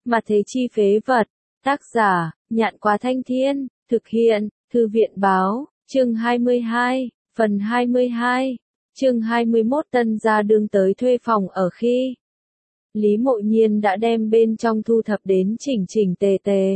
Mà thế chi phế vật. Tác giả, Nhạn Quá Thanh Thiên, thực hiện, Thư viện báo, chương 22, phần 22, chương 21 Tân gia đương tới thuê phòng ở khi. Lý Mộ Nhiên đã đem bên trong thu thập đến chỉnh chỉnh tề tề.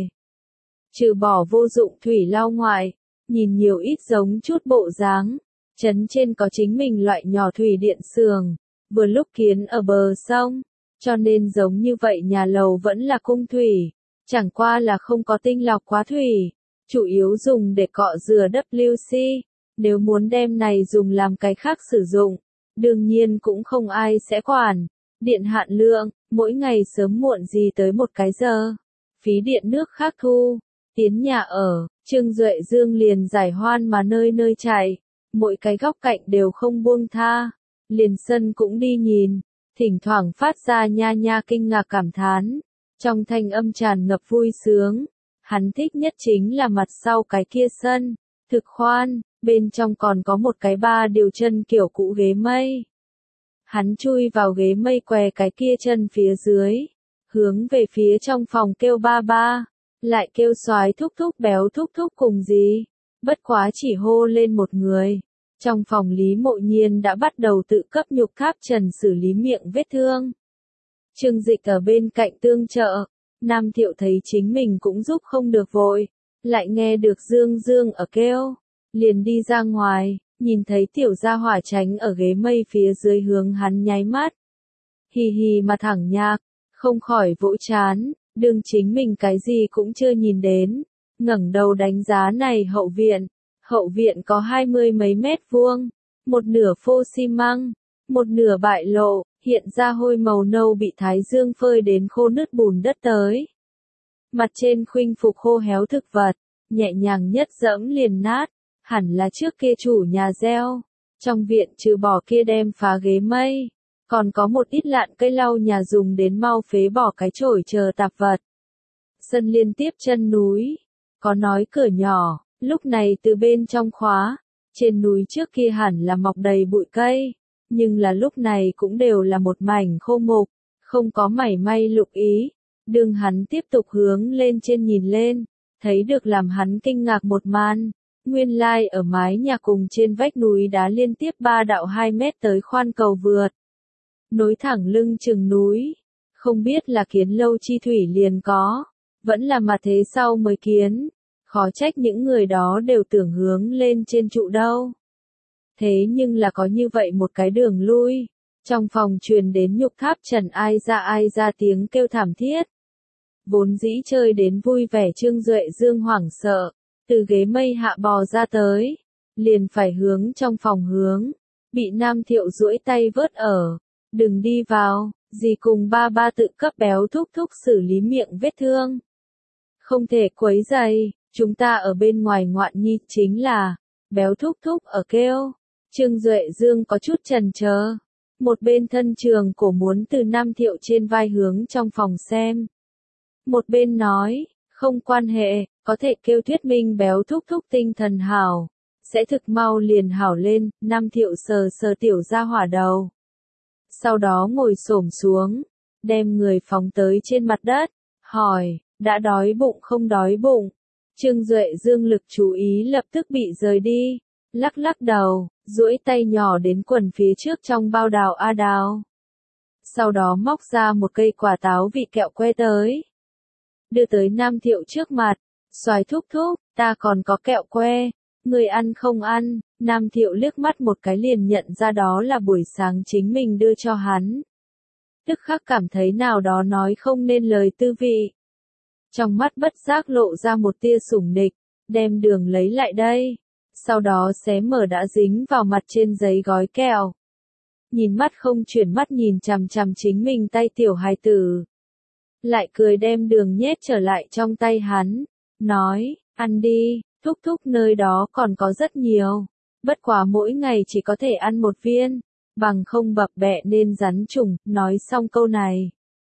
Trừ bỏ vô dụng thủy lau ngoại, nhìn nhiều ít giống chút bộ dáng. Trấn trên có chính mình loại nhỏ thủy điện xưởng, vừa lúc kiến ở bờ sông, cho nên giống như vậy nhà lầu vẫn là cung thủy, chẳng qua là không có tinh lọc quá thủy, chủ yếu dùng để cọ rửa WC, nếu muốn đem này dùng làm cái khác sử dụng, đương nhiên cũng không ai sẽ quản. Điện hạn lượng, mỗi ngày sớm muộn gì tới một cái giờ, phí điện nước khác thu, tiến nhà ở, Trương Duệ Dương liền giải hoan mà nơi nơi chạy. Mỗi cái góc cạnh đều không buông tha, liền sân cũng đi nhìn, thỉnh thoảng phát ra nha nha kinh ngạc cảm thán, trong thanh âm tràn ngập vui sướng. Hắn thích nhất chính là mặt sau cái kia sân, thực khoan, bên trong còn có một cái 3 điều chân kiểu cũ ghế mây. Hắn chui vào ghế mây què cái kia chân phía dưới, hướng về phía trong phòng kêu ba ba, lại kêu soái thúc thúc béo thúc thúc cùng gì. Bất quá chỉ hô lên một người. Trong phòng Lý Mộ Nhiên đã bắt đầu tự cấp nhục tháp trần xử lý miệng vết thương. Trương Dịch ở bên cạnh tương trợ, Nam Thiệu thấy chính mình cũng giúp không được vội, lại nghe được Dương Dương ở kêu, liền đi ra ngoài, nhìn thấy tiểu gia hỏa tránh ở ghế mây phía dưới hướng hắn nháy mắt. Hì hì mà thẳng nhạc, không khỏi vỗ chán, đương chính mình cái gì cũng chưa nhìn đến. Ngẩng đầu đánh giá này hậu viện có 20 mấy mét vuông, một nửa phô xi măng, một nửa bại lộ, hiện ra hôi màu nâu bị thái dương phơi đến khô nứt bùn đất tới. Mặt trên khuynh phục khô héo thực vật, nhẹ nhàng nhất dẫm liền nát, hẳn là trước kia chủ nhà gieo. Trong viện trừ bỏ kia đem phá ghế mây, còn có một ít lạn cây lau nhà dùng đến mau phế bỏ cái chổi chờ tạp vật. Sân liên tiếp chân núi. Có nói cửa nhỏ, lúc này từ bên trong khóa, trên núi trước kia hẳn là mọc đầy bụi cây, nhưng là lúc này cũng đều là một mảnh khô mục, không có mảy may lục ý. Đường hắn tiếp tục hướng lên trên nhìn lên, thấy được làm hắn kinh ngạc một màn, nguyên lai ở mái nhà cùng trên vách núi đá liên tiếp 3 đạo 2 mét tới khoan cầu vượt, nối thẳng lưng chừng núi, không biết là kiến lâu chi thủy liền có. Vẫn là mà thế sau mới kiến, khó trách những người đó đều tưởng hướng lên trên trụ đâu. Thế nhưng là có như vậy một cái đường lui, trong phòng truyền đến nhục tháp trần ai ra tiếng kêu thảm thiết. Vốn dĩ chơi đến vui vẻ Trương Duệ Dương hoảng sợ, từ ghế mây hạ bò ra tới, liền phải hướng trong phòng hướng, bị Nam Thiệu duỗi tay vớt ở, đừng đi vào, dì cùng ba ba tự cấp béo thúc thúc xử lý miệng vết thương. Không thể quấy rầy, chúng ta ở bên ngoài ngoạn nhi chính là, béo thúc thúc ở kêu. Trương Duệ Dương có chút chần chờ, một bên thân trường cổ muốn từ Nam Thiệu trên vai hướng trong phòng xem. Một bên nói, không quan hệ, có thể kêu thuyết minh béo thúc thúc tinh thần hảo, sẽ thực mau liền hảo lên. Nam Thiệu sờ sờ tiểu gia hỏa đầu. Sau đó ngồi xổm xuống, đem người phóng tới trên mặt đất, hỏi. Đã đói bụng không đói bụng? Trương Duệ Dương lực chú ý lập tức bị rời đi, lắc lắc đầu, duỗi tay nhỏ đến quần phía trước trong bao đào a đào. Sau đó móc ra một cây quả táo vị kẹo que tới. Đưa tới Nam Thiệu trước mặt, soái thúc thúc, ta còn có kẹo que, người ăn không ăn? Nam Thiệu liếc mắt một cái liền nhận ra đó là buổi sáng chính mình đưa cho hắn. Tức khắc cảm thấy nào đó nói không nên lời tư vị. Trong mắt bất giác lộ ra một tia sủng nịch, đem đường lấy lại đây, sau đó xé mở đã dính vào mặt trên giấy gói kẹo. Nhìn mắt không chuyển mắt nhìn chằm chằm chính mình tay tiểu hài tử. Lại cười đem đường nhét trở lại trong tay hắn, nói, ăn đi, thúc thúc nơi đó còn có rất nhiều, bất quá mỗi ngày chỉ có thể ăn một viên, bằng không bập bẹ nên rắn trùng. Nói xong câu này,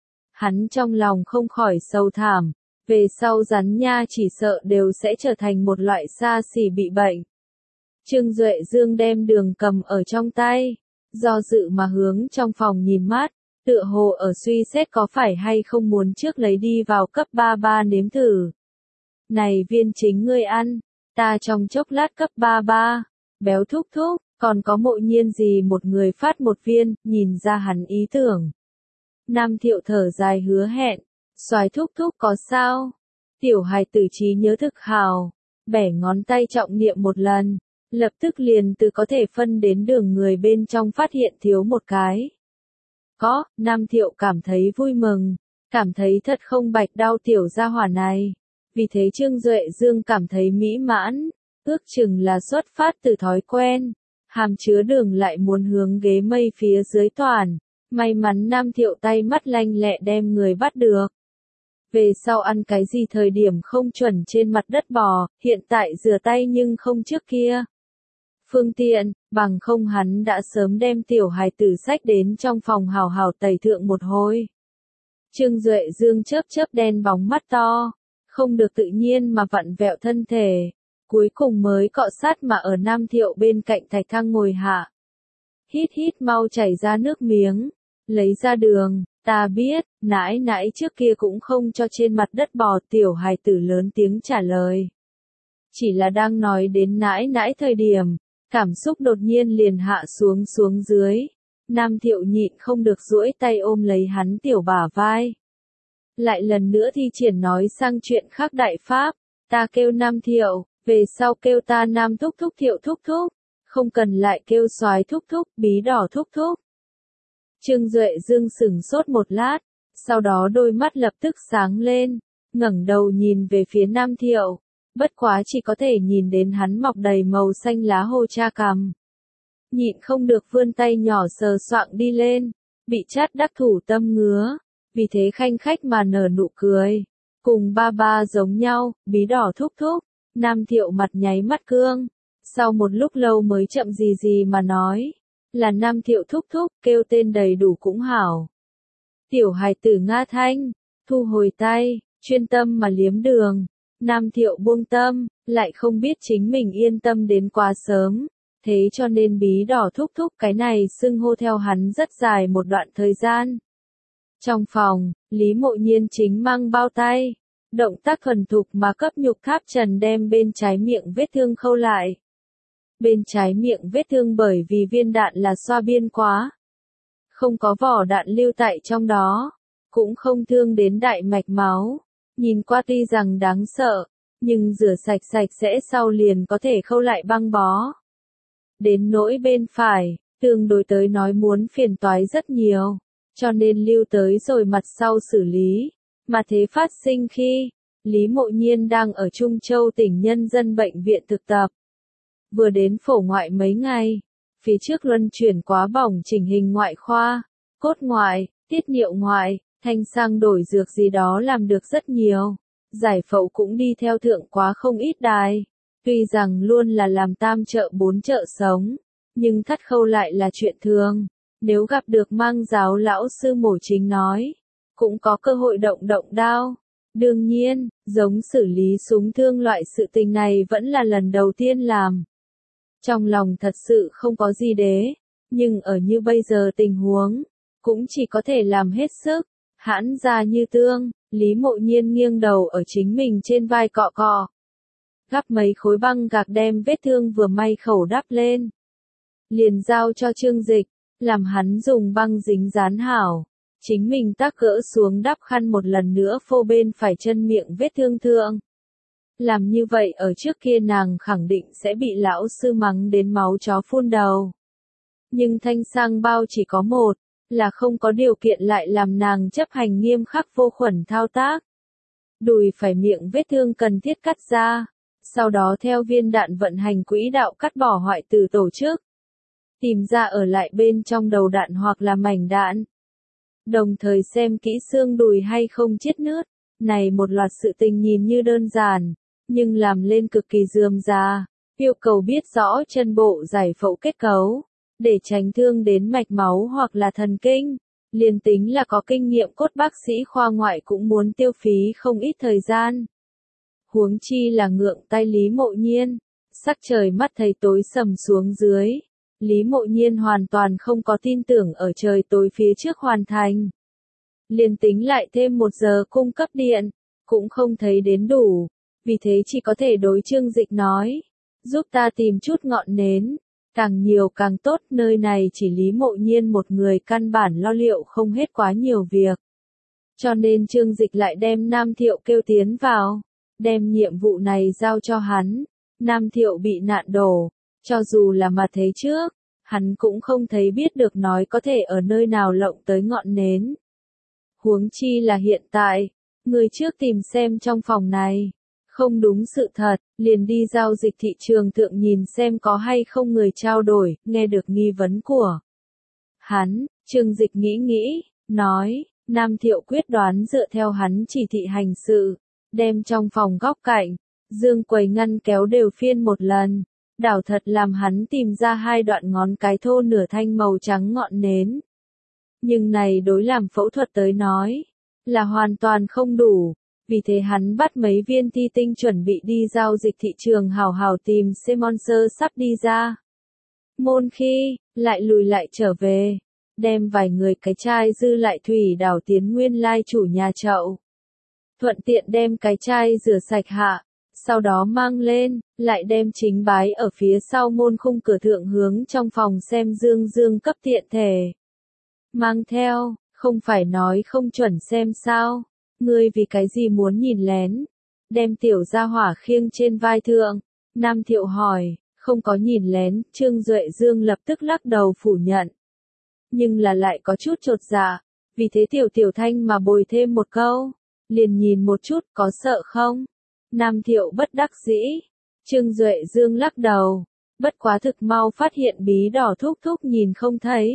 hắn trong lòng không khỏi sâu thảm. Về sau rắn nha chỉ sợ đều sẽ trở thành một loại xa xỉ bị bệnh. Trương Duệ Dương đem đường cầm ở trong tay, do dự mà hướng trong phòng nhìn mắt, tựa hồ ở suy xét có phải hay không muốn trước lấy đi vào cấp 33 nếm thử. Này viên chính ngươi ăn, ta trong chốc lát cấp 33, béo thúc thúc, còn có Mộ Nhiên gì một người phát một viên, nhìn ra hắn ý tưởng. Nam Thiệu thở dài hứa hẹn, Soái thúc thúc có sao? Tiểu hài tử trí nhớ thực hào, bẻ ngón tay trọng niệm một lần, lập tức liền từ có thể phân đến đường người bên trong phát hiện thiếu một cái. Có, Nam Thiệu cảm thấy vui mừng, cảm thấy thật không bạch đau tiểu gia hỏa này. Vì thế Trương Duệ Dương cảm thấy mỹ mãn, ước chừng là xuất phát từ thói quen, hàm chứa đường lại muốn hướng ghế mây phía dưới toàn. May mắn Nam Thiệu tay mắt lanh lẹ đem người bắt được. Về sau ăn cái gì thời điểm không chuẩn trên mặt đất bò, hiện tại rửa tay nhưng không trước kia. Phương tiện, bằng không hắn đã sớm đem tiểu hài tử sách đến trong phòng hào hào tẩy thượng một hồi. Trương Duệ Dương chớp chớp đen bóng mắt to, không được tự nhiên mà vặn vẹo thân thể, cuối cùng mới cọ sát mà ở Nam Thiệu bên cạnh thạch thang ngồi hạ. Hít hít mau chảy ra nước miếng, lấy ra đường, ta biết, nãi nãi trước kia cũng không cho trên mặt đất bò, tiểu hài tử lớn tiếng trả lời. Chỉ là đang nói đến nãi nãi thời điểm, cảm xúc đột nhiên liền hạ xuống dưới. Nam Thiệu nhịn không được duỗi tay ôm lấy hắn tiểu bả vai. Lại lần nữa thi triển nói sang chuyện khác đại pháp, ta kêu Nam Thiệu, về sau kêu ta Nam thúc thúc Thiệu thúc thúc, không cần lại kêu Soái thúc thúc, Bí Đỏ thúc thúc. Trương Duệ Dương sửng sốt một lát, sau đó đôi mắt lập tức sáng lên, ngẩng đầu nhìn về phía Nam Thiệu, bất quá chỉ có thể nhìn đến hắn mọc đầy màu xanh lá hô cha cằm. Nhịn không được vươn tay nhỏ sờ soạng đi lên, bị chát đắc thủ tâm ngứa, vì thế khanh khách mà nở nụ cười. Cùng ba ba giống nhau, Bí Đỏ thúc thúc, Nam Thiệu mặt nháy mắt cương, sau một lúc lâu mới chậm gì gì mà nói, là Nam Thiệu thúc thúc, kêu tên đầy đủ cũng hảo. Tiểu hài tử Nga Thanh, thu hồi tay, chuyên tâm mà liếm đường. Nam Thiệu buông tâm, lại không biết chính mình yên tâm đến quá sớm, thế cho nên Bí Đỏ thúc thúc cái này xưng hô theo hắn rất dài một đoạn thời gian. Trong phòng, Lý Mộ Nhiên chính mang bao tay, động tác thuần thục mà cấp Nhục Tháp Trần đem bên trái miệng vết thương khâu lại. Bên trái miệng vết thương bởi vì viên đạn là xoa biên quá, không có vỏ đạn lưu tại trong đó, cũng không thương đến đại mạch máu. Nhìn qua tuy rằng đáng sợ, nhưng rửa sạch sạch sẽ sau liền có thể khâu lại băng bó. Đến nỗi bên phải, tương đối tới nói muốn phiền toái rất nhiều, cho nên lưu tới rồi mặt sau xử lý. Mà thế phát sinh khi, Lý Mộ Nhiên đang ở Trung Châu tỉnh Nhân dân bệnh viện thực tập. Vừa đến phổ ngoại mấy ngày, phía trước luân chuyển quá bỏng chỉnh hình ngoại khoa, cốt ngoại, tiết niệu ngoại, thanh sang đổi dược gì đó làm được rất nhiều. Giải phẫu cũng đi theo thượng quá không ít đài. Tuy rằng luôn là làm tam trợ bốn trợ sống, nhưng thắt khâu lại là chuyện thường. Nếu gặp được mang giáo lão sư mổ chính nói, cũng có cơ hội động động đao. Đương nhiên, giống xử lý súng thương loại sự tình này vẫn là lần đầu tiên làm. Trong lòng thật sự không có gì đế, nhưng ở như bây giờ tình huống, cũng chỉ có thể làm hết sức. Hãn ra như tương, Lý Mộ Nhiên nghiêng đầu ở chính mình trên vai cọ cọ. Gắp mấy khối băng gạc đem vết thương vừa may khẩu đắp lên. Liền giao cho Trương Dịch, làm hắn dùng băng dính dán hảo. Chính mình tác gỡ xuống đắp khăn một lần nữa phô bên phải chân miệng vết thương thượng. Làm như vậy ở trước kia nàng khẳng định sẽ bị lão sư mắng đến máu chó phun đầu. Nhưng thanh sang bao chỉ có một, là không có điều kiện lại làm nàng chấp hành nghiêm khắc vô khuẩn thao tác. Đùi phải miệng vết thương cần thiết cắt ra, sau đó theo viên đạn vận hành quỹ đạo cắt bỏ hoại tử tổ chức. Tìm ra ở lại bên trong đầu đạn hoặc là mảnh đạn. Đồng thời xem kỹ xương đùi hay không chiết nứt. Này một loạt sự tình nhìn như đơn giản, nhưng làm lên cực kỳ rườm rà, yêu cầu biết rõ chân bộ giải phẫu kết cấu, để tránh thương đến mạch máu hoặc là thần kinh. Liền tính là có kinh nghiệm cốt bác sĩ khoa ngoại cũng muốn tiêu phí không ít thời gian. Huống chi là ngượng tay Lý Mộ Nhiên, sắc trời mắt thấy tối sầm xuống dưới, Lý Mộ Nhiên hoàn toàn không có tin tưởng ở trời tối phía trước hoàn thành. Liền tính lại thêm 1 giờ cung cấp điện, cũng không thấy đến đủ, vì thế chỉ có thể đối Trương Dịch nói, giúp ta tìm chút ngọn nến, càng nhiều càng tốt, nơi này chỉ Lý Mộ Nhiên một người căn bản lo liệu không hết quá nhiều việc. Cho nên Trương Dịch lại đem Nam Thiệu kêu tiến vào, đem nhiệm vụ này giao cho hắn. Nam Thiệu bị nạn đổ, cho dù là mà thấy trước, hắn cũng không thấy biết được nói có thể ở nơi nào lộng tới ngọn nến. Huống chi là hiện tại, người trước tìm xem trong phòng này, không đúng sự thật, liền đi giao dịch thị trường thượng nhìn xem có hay không người trao đổi, nghe được nghi vấn của hắn, Trương Dịch nghĩ, nói, Nam Thiệu quyết đoán dựa theo hắn chỉ thị hành sự, đem trong phòng góc cạnh, dương quầy ngăn kéo đều phiên một lần, đảo thật làm hắn tìm ra 2 đoạn ngón cái thô nửa thanh màu trắng ngọn nến. Nhưng này đối làm phẫu thuật tới nói, là hoàn toàn không đủ, vì thế hắn bắt mấy viên thi tinh chuẩn bị đi giao dịch thị trường hào hào tìm sponsor sắp đi ra. Môn khi, lại lùi lại trở về, đem vài người cái chai dư lại thủy đảo tiến nguyên lai chủ nhà chậu. Thuận tiện đem cái chai rửa sạch hạ, sau đó mang lên, lại đem chính bái ở phía sau môn khung cửa thượng hướng trong phòng xem dương cấp tiện thể. Mang theo, không phải nói không chuẩn xem sao, ngươi vì cái gì muốn nhìn lén, đem tiểu gia hỏa khiêng trên vai thượng. Nam Thiệu hỏi, không có nhìn lén, Trương Duệ Dương lập tức lắc đầu phủ nhận. Nhưng là lại có chút chột dạ, vì thế Tiểu Thanh mà bồi thêm một câu, liền nhìn một chút, có sợ không? Nam Thiệu bất đắc dĩ, Trương Duệ Dương lắc đầu, bất quá thực mau phát hiện bí đỏ thúc nhìn không thấy.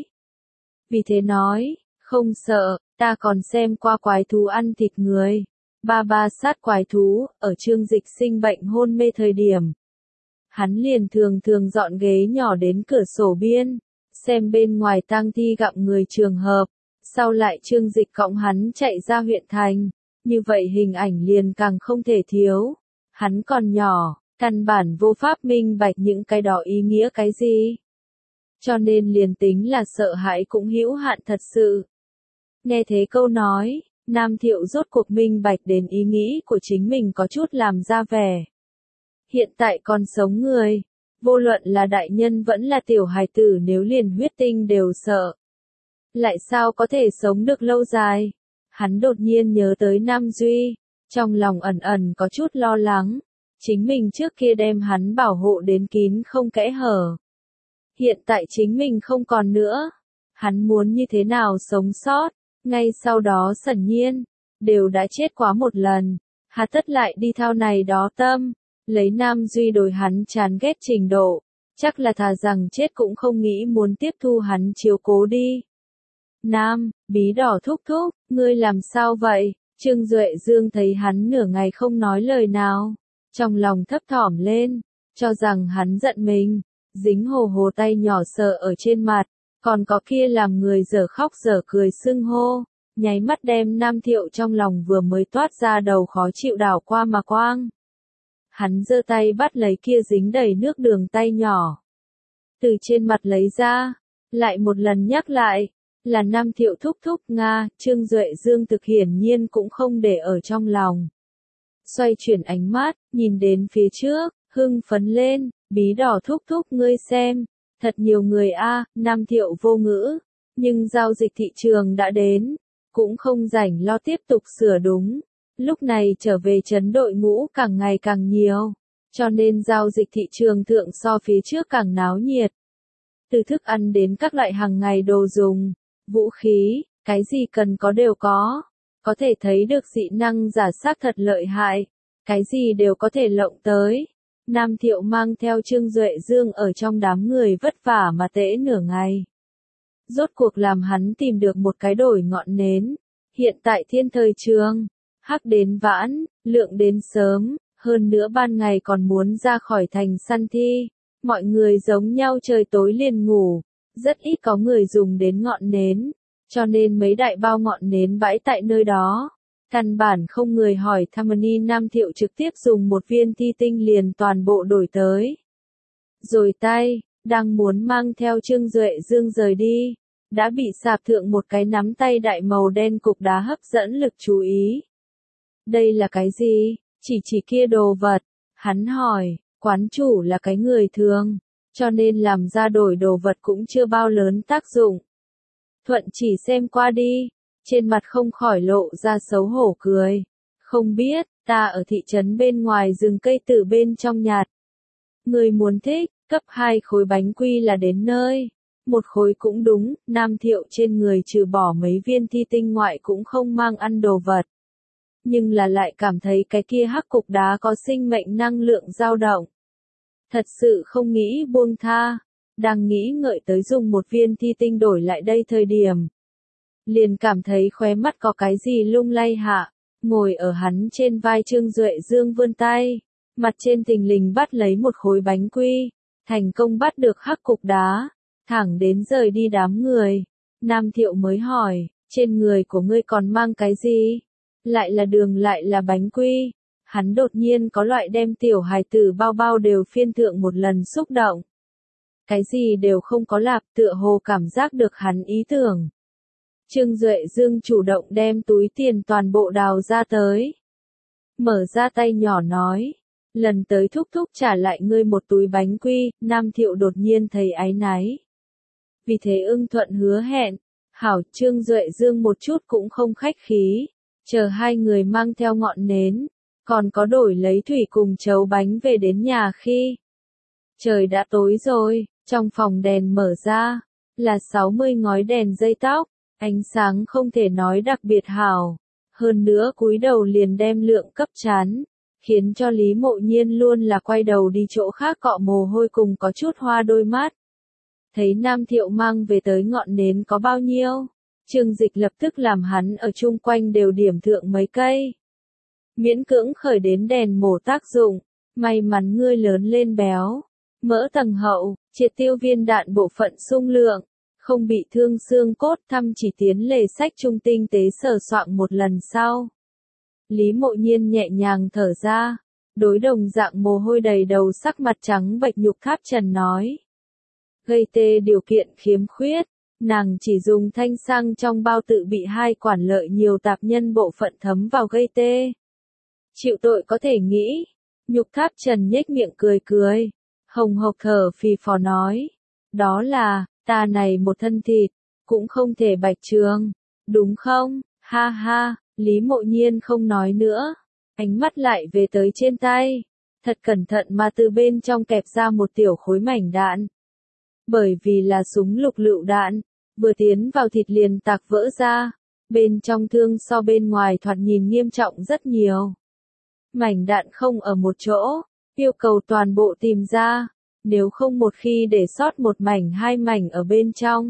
Vì thế nói, không sợ, ta còn xem qua quái thú ăn thịt người. Ba sát quái thú, ở Trương Dịch sinh bệnh hôn mê thời điểm. Hắn liền thường dọn ghế nhỏ đến cửa sổ biên, xem bên ngoài tang thi gặm người trường hợp, sau lại Trương Dịch cõng hắn chạy ra huyện thành, như vậy hình ảnh liền càng không thể thiếu. Hắn còn nhỏ, căn bản vô pháp minh bạch những cái đó ý nghĩa cái gì. Cho nên liền tính là sợ hãi cũng hữu hạn thật sự. Nghe thế câu nói, Nam Thiệu rốt cuộc minh bạch đến ý nghĩ của chính mình có chút làm ra vẻ. Hiện tại còn sống người, vô luận là đại nhân vẫn là tiểu hài tử nếu liền huyết tinh đều sợ. Lại sao có thể sống được lâu dài? Hắn đột nhiên nhớ tới Nam Duy, trong lòng ẩn có chút lo lắng. Chính mình trước kia đem hắn bảo hộ đến kín không kẽ hở. Hiện tại chính mình không còn nữa. Hắn muốn như thế nào sống sót? Ngay sau đó Sẩn Nhiên, đều đã chết quá một lần. Hà tất lại đi thao này đó tâm. Lấy Nam Duy đối hắn chán ghét trình độ. Chắc là thà rằng chết cũng không nghĩ muốn tiếp thu hắn chiếu cố đi. Nam, bí đỏ thúc, ngươi làm sao vậy? Trương Duệ Dương thấy hắn nửa ngày không nói lời nào. Trong lòng thấp thỏm lên, cho rằng hắn giận mình. Dính hồ tay nhỏ sờ ở trên mặt, còn có kia làm người dở khóc dở cười sưng hô, nháy mắt đem Nam Thiệu trong lòng vừa mới toát ra đầu khó chịu đảo qua mà quang. Hắn giơ tay bắt lấy kia dính đầy nước đường tay nhỏ, từ trên mặt lấy ra, lại một lần nhắc lại, là Nam Thiệu thúc Nga. Trương Duệ Dương thực hiển nhiên cũng không để ở trong lòng. Xoay chuyển ánh mắt, nhìn đến phía trước, hưng phấn lên. Bí đỏ thúc ngươi xem, thật nhiều người a. Nam Thiệu vô ngữ, nhưng giao dịch thị trường đã đến, cũng không rảnh lo tiếp tục sửa đúng. Lúc này trở về trấn đội ngũ càng ngày càng nhiều, cho nên giao dịch thị trường thượng so phía trước càng náo nhiệt. Từ thức ăn đến các loại hàng ngày đồ dùng, vũ khí, cái gì cần có đều có thể thấy được dị năng giả xác thật lợi hại, cái gì đều có thể lộng tới. Nam Thiệu mang theo Trương Duệ Dương ở trong đám người vất vả mà tễ nửa ngày. Rốt cuộc làm hắn tìm được một cái đổi ngọn nến. Hiện tại thiên thời trường, hắc đến vãn, lượng đến sớm, hơn nữa ban ngày còn muốn ra khỏi thành săn thi. Mọi người giống nhau trời tối liền ngủ, rất ít có người dùng đến ngọn nến, cho nên mấy đại bao ngọn nến bãi tại nơi đó. Căn bản không người hỏi thăm. Nam Thiệu trực tiếp dùng một viên thi tinh liền toàn bộ đổi tới. Rồi tay, đang muốn mang theo Trương Duệ Dương rời đi, đã bị sạp thượng một cái nắm tay đại màu đen cục đá hấp dẫn lực chú ý. Đây là cái gì? Chỉ kia đồ vật. Hắn hỏi, quán chủ là cái người thường, cho nên làm ra đổi đồ vật cũng chưa bao lớn tác dụng. Thuận chỉ xem qua đi, trên mặt không khỏi lộ ra xấu hổ cười. Không biết, ta ở thị trấn bên ngoài rừng cây từ bên trong nhạt. Người muốn thích, cấp 2 khối bánh quy là đến nơi. Một khối cũng đúng, Nam Thiệu trên người trừ bỏ mấy viên thi tinh ngoại cũng không mang ăn đồ vật. Nhưng là lại cảm thấy cái kia hắc cục đá có sinh mệnh năng lượng dao động. Thật sự không nghĩ buông tha, đang nghĩ ngợi tới dùng một viên thi tinh đổi lại đây thời điểm. Liền cảm thấy khóe mắt có cái gì lung lay hạ, ngồi ở hắn trên vai Trương Duệ Dương vươn tay, mặt trên thình lình bắt lấy một khối bánh quy, thành công bắt được hắc cục đá, thẳng đến rời đi đám người. Nam Thiệu mới hỏi, trên người của ngươi còn mang cái gì? Lại là đường lại là bánh quy. Hắn đột nhiên có loại đem tiểu hài tử bao bao đều phiên thượng một lần xúc động. Cái gì đều không có lạp, tựa hồ cảm giác được hắn ý tưởng. Trương Duệ Dương chủ động đem túi tiền toàn bộ đào ra tới. Mở ra tay nhỏ nói, lần tới thúc thúc trả lại ngươi một túi bánh quy. Nam Thiệu đột nhiên thấy áy náy. Vì thế ưng thuận hứa hẹn, hảo. Trương Duệ Dương một chút cũng không khách khí, chờ hai người mang theo ngọn nến, còn có đổi lấy thủy cùng chấu bánh về đến nhà khi trời đã tối rồi, trong phòng đèn mở ra, là 60 ngói đèn dây tóc, ánh sáng không thể nói đặc biệt hảo, hơn nữa cúi đầu liền đem lượng cấp chán, khiến cho Lý Mộ Nhiên luôn là quay đầu đi chỗ khác cọ mồ hôi cùng có chút hoa đôi mắt. Thấy Nam Thiệu mang về tới ngọn nến có bao nhiêu, Trương Dịch lập tức làm hắn ở chung quanh đều điểm thượng mấy cây. Miễn cưỡng khởi đến đèn mổ tác dụng, may mắn ngươi lớn lên béo, mỡ tầng hậu, triệt tiêu viên đạn bộ phận sung lượng, không bị thương xương cốt. Thăm chỉ tiến lề sách trung tinh tế sờ soạng một lần sau. Lý Mộ Nhiên nhẹ nhàng thở ra, đối đồng dạng mồ hôi đầy đầu sắc mặt trắng bệch Nhục Tháp Trần nói. Gây tê điều kiện khiếm khuyết, nàng chỉ dùng thanh xăng trong bao tự bị hai quản lợi nhiều tạp nhân bộ phận thấm vào gây tê. Chịu tội có thể nghĩ. Nhục Tháp Trần nhếch miệng cười cười, hồng hộc thở phì phò nói. Đó là, ta này một thân thịt, cũng không thể bạch trường, đúng không? Ha ha, Lý Mộ Nhiên không nói nữa, ánh mắt lại về tới trên tay, thật cẩn thận mà từ bên trong kẹp ra một tiểu khối mảnh đạn. Bởi vì là súng lục lựu đạn, vừa tiến vào thịt liền tạc vỡ ra, bên trong thương so bên ngoài thoạt nhìn nghiêm trọng rất nhiều. Mảnh đạn không ở một chỗ, yêu cầu toàn bộ tìm ra, nếu không một khi để sót một mảnh hai mảnh ở bên trong,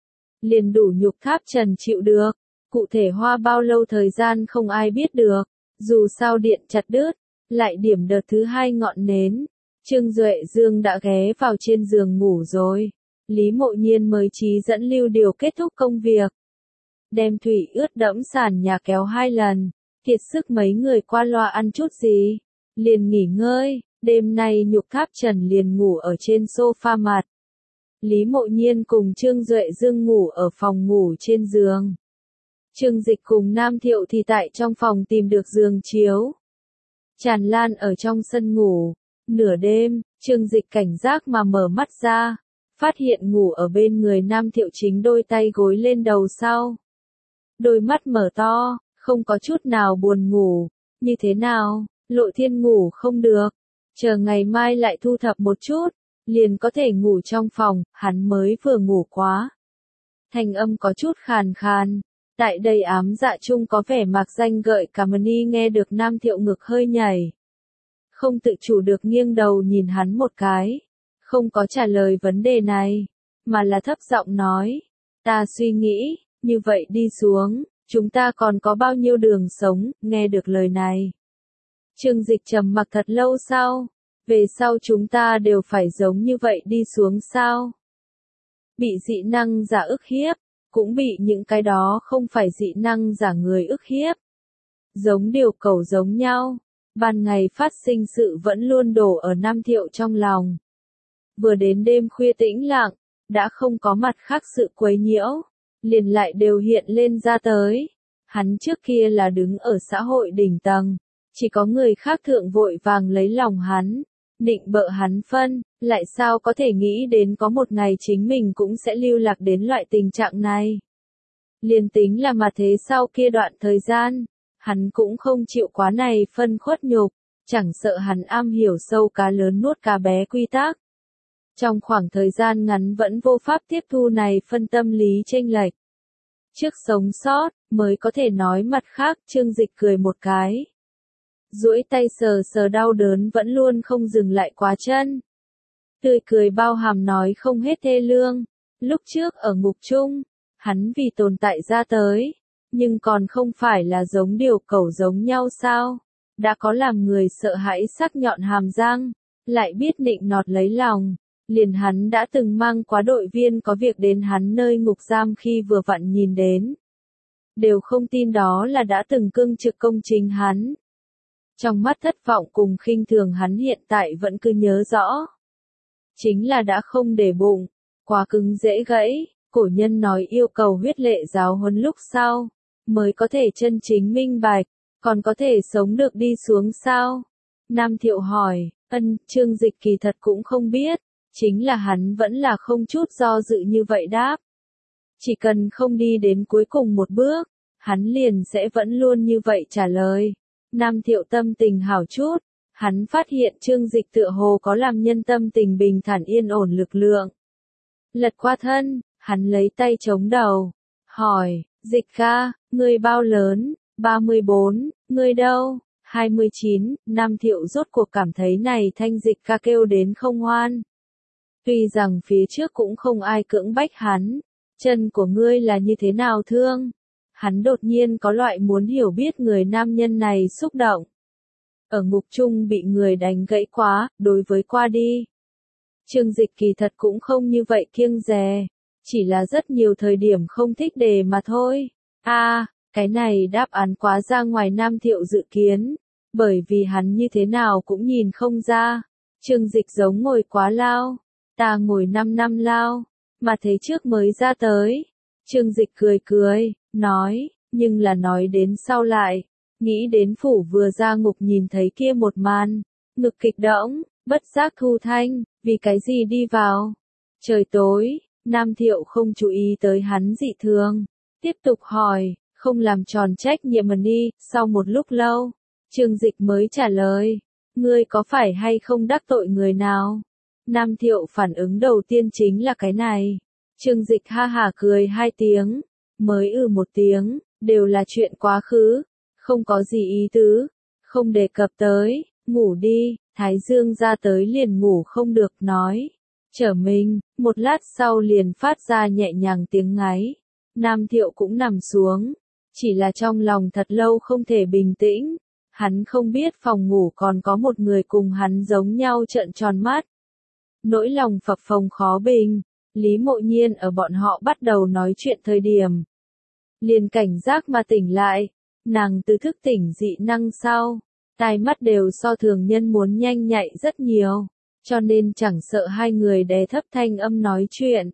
liền đủ Nhục Tháp Trần chịu được. Cụ thể hoa bao lâu thời gian không ai biết được, dù sao điện chặt đứt, lại điểm đợt thứ hai ngọn nến. Trương Duệ Dương đã ghé vào trên giường ngủ rồi, Lý Mộ Nhiên mới trí dẫn lưu điều kết thúc công việc. Đem thủy ướt đẫm sàn nhà kéo 2 lần, kiệt sức mấy người qua loa ăn chút gì, liền nghỉ ngơi. Đêm nay Nhục Tháp Trần liền ngủ ở trên sofa mặt. Lý Mộ Nhiên cùng Trương Duệ Dương ngủ ở phòng ngủ trên giường. Trương Dịch cùng Nam Thiệu thì tại trong phòng tìm được giường chiếu. Tràn lan ở trong sân ngủ. Nửa đêm, Trương Dịch cảnh giác mà mở mắt ra, phát hiện ngủ ở bên người Nam Thiệu chính đôi tay gối lên đầu sau. Đôi mắt mở to, không có chút nào buồn ngủ. Như thế nào, Lộ Thiên ngủ không được, chờ ngày mai lại thu thập một chút, liền có thể ngủ trong phòng. Hắn mới vừa ngủ quá. Thanh âm có chút khàn khàn. Tại đây ám dạ chung có vẻ mạc danh gợi cảm. Ni nghe được Nam Thiệu ngực hơi nhảy, không tự chủ được nghiêng đầu nhìn hắn một cái, không có trả lời vấn đề này, mà là thấp giọng nói, ta suy nghĩ, như vậy đi xuống, chúng ta còn có bao nhiêu đường sống. Nghe được lời này, Trương Dịch trầm mặc thật lâu sau, về sau chúng ta đều phải giống như vậy đi xuống sao? Bị dị năng giả ức hiếp, cũng bị những cái đó không phải dị năng giả người ức hiếp. Giống điều cẩu giống nhau, ban ngày phát sinh sự vẫn luôn đổ ở Nam Thiệu trong lòng. vừa đến đêm khuya tĩnh lặng, đã không có mặt khác sự quấy nhiễu, liền lại đều hiện lên ra tới. Hắn trước kia là đứng ở xã hội đỉnh tầng, chỉ có người khác thượng vội vàng lấy lòng hắn, định bợ hắn phân, lại sao có thể nghĩ đến có một ngày chính mình cũng sẽ lưu lạc đến loại tình trạng này. Liền tính là mà thế sau kia đoạn thời gian, hắn cũng không chịu quá này phân khuất nhục, chẳng sợ hắn am hiểu sâu cá lớn nuốt cá bé quy tắc. Trong khoảng thời gian ngắn vẫn vô pháp tiếp thu này phân tâm lý chênh lệch. Trước sống sót, mới có thể nói mặt khác, Trương Dịch cười một cái. Duỗi tay sờ sờ đau đớn vẫn luôn không dừng lại quá chân. Tươi cười bao hàm nói không hết thê lương. Lúc trước ở ngục chung, hắn vì tồn tại ra tới, nhưng còn không phải là giống điều cẩu giống nhau sao? Đã có làm người sợ hãi sắc nhọn hàm răng, lại biết nịnh nọt lấy lòng. Liền hắn đã từng mang quá đội viên có việc đến hắn nơi ngục giam khi vừa vặn nhìn đến. Đều không tin đó là đã từng cương trực công chính hắn. Trong mắt thất vọng cùng khinh thường hắn hiện tại vẫn cứ nhớ rõ. Chính là đã không để bụng, quá cứng dễ gãy, cổ nhân nói yêu cầu huyết lệ giáo huấn lúc sau, mới có thể chân chính minh bạch, còn có thể sống được đi xuống sao? Nam Thiệu hỏi, Trương Dịch kỳ thật cũng không biết, chính là hắn vẫn là không chút do dự như vậy đáp. Chỉ cần không đi đến cuối cùng một bước, hắn liền sẽ vẫn luôn như vậy trả lời. Nam Thiệu tâm tình hảo chút, hắn phát hiện Trương Dịch tựa hồ có làm nhân tâm tình bình thản yên ổn lực lượng. Lật qua thân, hắn lấy tay chống đầu, hỏi, Dịch ca, ngươi bao lớn? 34, ngươi đâu? 29, Nam Thiệu rốt cuộc cảm thấy này thanh Dịch ca kêu đến không ngoan. Tuy rằng phía trước cũng không ai cưỡng bách hắn, chân của ngươi là như thế nào thương? Hắn đột nhiên có loại muốn hiểu biết người nam nhân này xúc động. Ở ngục chung bị người đánh gãy quá, đối với qua đi. Trương Dịch kỳ thật cũng không như vậy kiêng dè, chỉ là rất nhiều thời điểm không thích đề mà thôi. Cái này đáp án quá ra ngoài Nam Thiệu dự kiến, bởi vì hắn như thế nào cũng nhìn không ra. Trương Dịch giống ngồi quá lao, ta ngồi 5 năm lao, mà thế trước mới ra tới. Trương Dịch cười cười, nói, nhưng là nói đến sau lại, nghĩ đến phủ vừa ra ngục nhìn thấy kia một màn, ngực kịch đõng, bất giác thu thanh, vì cái gì đi vào. Trời tối, Nam Thiệu không chú ý tới hắn dị thường, tiếp tục hỏi, không làm tròn trách nhiệm mình đi. Sau một lúc lâu, Trương Dịch mới trả lời, ngươi có phải hay không đắc tội người nào? Nam Thiệu phản ứng đầu tiên chính là cái này. Trương Dịch ha hả cười 2 tiếng, mới một tiếng, đều là chuyện quá khứ, không có gì ý tứ, không đề cập tới, ngủ đi. Thái Dương ra tới liền ngủ không được nói. Trở mình, một lát sau liền phát ra nhẹ nhàng tiếng ngáy. Nam Thiệu cũng nằm xuống, chỉ là trong lòng thật lâu không thể bình tĩnh. Hắn không biết phòng ngủ còn có một người cùng hắn giống nhau trợn tròn mắt. Nỗi lòng phập phồng khó bình, Lý Mộ Nhiên ở bọn họ bắt đầu nói chuyện thời điểm. Liền cảnh giác mà tỉnh lại, nàng từ thức tỉnh dị năng sau. Tai mắt đều so thường nhân muốn nhanh nhạy rất nhiều, cho nên chẳng sợ hai người đè thấp thanh âm nói chuyện.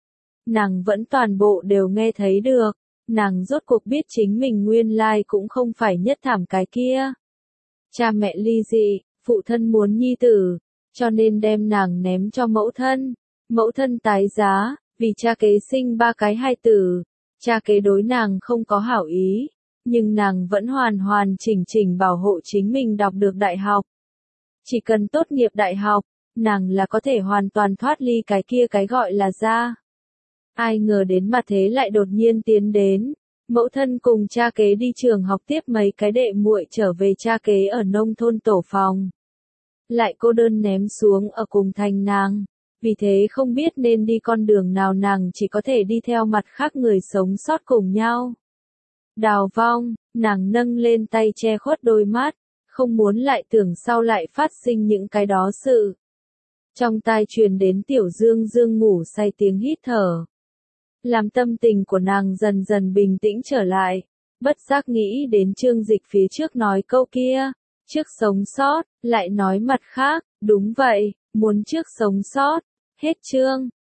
Nàng vẫn toàn bộ đều nghe thấy được, nàng rốt cuộc biết chính mình nguyên lai cũng không phải nhất thảm cái kia. Cha mẹ ly dị, phụ thân muốn nhi tử, cho nên đem nàng ném cho mẫu thân tái giá, vì cha kế sinh 3 cái hài tử, cha kế đối nàng không có hảo ý. Nhưng nàng vẫn hoàn hoàn chỉnh chỉnh bảo hộ chính mình đọc được đại học. Chỉ cần tốt nghiệp đại học, nàng là có thể hoàn toàn thoát ly cái kia cái gọi là gia. Ai ngờ đến mà thế lại đột nhiên tiến đến. Mẫu thân cùng cha kế đi trường học tiếp mấy cái đệ muội trở về cha kế ở nông thôn tổ phòng. Lại cô đơn ném xuống ở cùng thành nàng. Vì thế không biết nên đi con đường nào, nàng chỉ có thể đi theo mặt khác người sống sót cùng nhau. Đào vong, nàng nâng lên tay che khuất đôi mắt, không muốn lại tưởng sau lại phát sinh những cái đó sự. Trong tai truyền đến Tiểu Dương Dương ngủ say tiếng hít thở. Làm tâm tình của nàng dần dần bình tĩnh trở lại, bất giác nghĩ đến Trương Dịch phía trước nói câu kia, trước sống sót, lại nói mặt khác, đúng vậy, muốn trước sống sót, Hết chương.